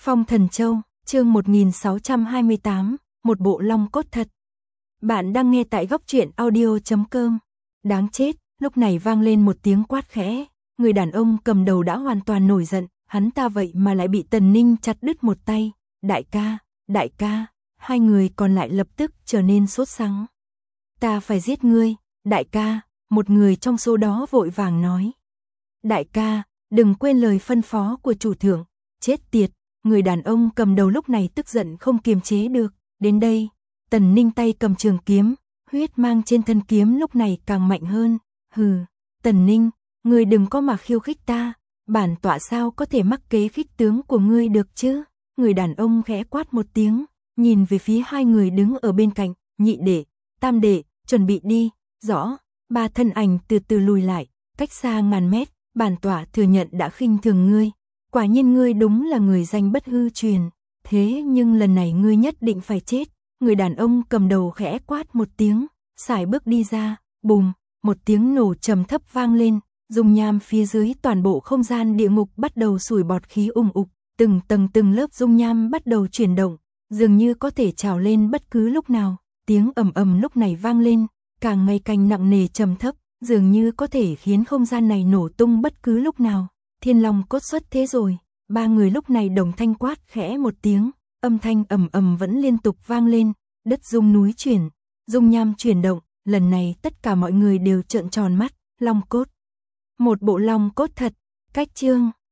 Phong Thần Châu, chương 1628, một bộ long cốt thật. Bạn đang nghe tại góc truyện audio.com. Đáng chết, lúc này vang lên một tiếng quát khẽ, người đàn ông cầm đầu đã hoàn toàn nổi giận, hắn ta vậy mà lại bị Tần Ninh chặt đứt một tay. Đại ca, hai người còn lại lập tức trở nên sốt sắng. Ta phải giết ngươi, đại ca, một người trong số đó vội vàng nói. Đại ca, đừng quên lời phân phó của chủ thượng, chết tiệt. Người đàn ông cầm đầu lúc này tức giận không kiềm chế được, đến đây, Tần Ninh tay cầm trường kiếm, huyết mang trên thân kiếm lúc này càng mạnh hơn, hừ, Tần Ninh, ngươi đừng có mà khiêu khích ta, bản tọa sao có thể mắc kế khích tướng của ngươi được chứ, người đàn ông khẽ quát một tiếng, nhìn về phía hai người đứng ở bên cạnh, nhị đệ, tam đệ, chuẩn bị đi, rõ, ba thân ảnh từ từ lùi lại, cách xa ngàn mét, bản tọa thừa nhận đã khinh thường ngươi. Quả nhiên ngươi đúng là người danh bất hư truyền, thế nhưng lần này ngươi nhất định phải chết. Người đàn ông cầm đầu khẽ quát một tiếng, sải bước đi ra, bùm, một tiếng nổ trầm thấp vang lên, dung nham phía dưới toàn bộ không gian địa ngục bắt đầu sủi bọt khí ục, từng tầng từng lớp dung nham bắt đầu chuyển động, dường như có thể trào lên bất cứ lúc nào. Tiếng ầm ầm lúc này vang lên, càng ngày càng nặng nề trầm thấp, dường như có thể khiến không gian này nổ tung bất cứ lúc nào. Thiên Long cốt xuất thế rồi, ba người lúc này đồng thanh quát khẽ một tiếng, âm thanh ầm ầm vẫn liên tục vang lên, đất rung núi chuyển, dung nham chuyển động, lần này tất cả mọi người đều trợn tròn mắt, long cốt. Một bộ long cốt thật, cách chương